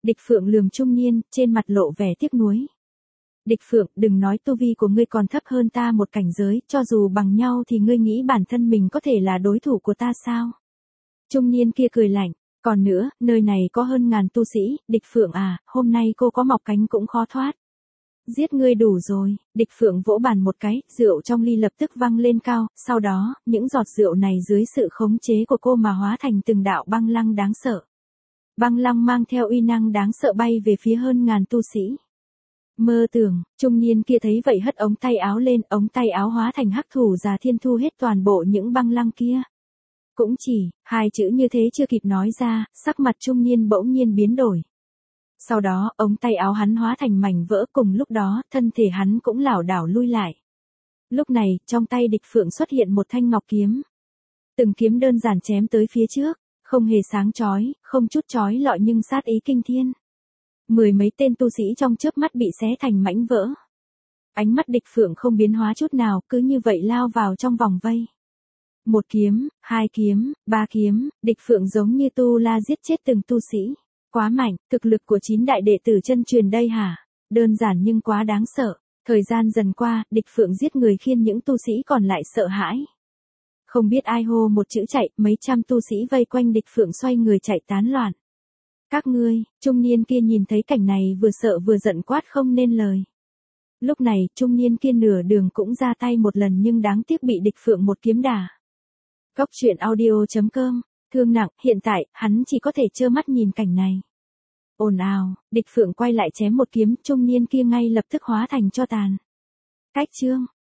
Địch Phượng lườm trung niên, trên mặt lộ vẻ tiếc nuối. Địch Phượng, đừng nói tu vi của ngươi còn thấp hơn ta một cảnh giới, cho dù bằng nhau thì ngươi nghĩ bản thân mình có thể là đối thủ của ta sao? Trung niên kia cười lạnh, còn nữa, nơi này có hơn ngàn tu sĩ, Địch Phượng à, hôm nay cô có mọc cánh cũng khó thoát. Giết ngươi đủ rồi, Địch Phượng vỗ bàn một cái, rượu trong ly lập tức văng lên cao, sau đó, những giọt rượu này dưới sự khống chế của cô mà hóa thành từng đạo băng lăng đáng sợ. Băng lăng mang theo uy năng đáng sợ bay về phía hơn ngàn tu sĩ. Mơ tưởng, trung niên kia thấy vậy hất ống tay áo lên, ống tay áo hóa thành hắc thủ già thiên thu hết toàn bộ những băng lăng kia. Cũng chỉ, hai chữ như thế chưa kịp nói ra, sắc mặt trung niên bỗng nhiên biến đổi. Sau đó, ống tay áo hắn hóa thành mảnh vỡ, cùng lúc đó, thân thể hắn cũng lảo đảo lui lại. Lúc này, trong tay Địch Phượng xuất hiện một thanh ngọc kiếm. Từng kiếm đơn giản chém tới phía trước, không hề sáng chói, không chút chói lọi nhưng sát ý kinh thiên. Mười mấy tên tu sĩ trong chớp mắt bị xé thành mảnh vỡ. Ánh mắt Địch Phượng không biến hóa chút nào, cứ như vậy lao vào trong vòng vây. Một kiếm, hai kiếm, ba kiếm, Địch Phượng giống như tu la giết chết từng tu sĩ. Quá mạnh, thực lực của 9 đại đệ tử chân truyền đây hả? Đơn giản nhưng quá đáng sợ. Thời gian dần qua, Địch Phượng giết người khiến những tu sĩ còn lại sợ hãi. Không biết ai hô một chữ chạy, mấy trăm tu sĩ vây quanh Địch Phượng xoay người chạy tán loạn. Các ngươi, trung niên kia nhìn thấy cảnh này vừa sợ vừa giận quát không nên lời. Lúc này, trung niên kia nửa đường cũng ra tay một lần nhưng đáng tiếc bị Địch Phượng một kiếm đả. Góc truyện audio.com, thương nặng, hiện tại, hắn chỉ có thể trơ mắt nhìn cảnh này. Ồn ào, Địch Phượng quay lại chém một kiếm, trung niên kia ngay lập tức hóa thành tro tàn. Cách chương.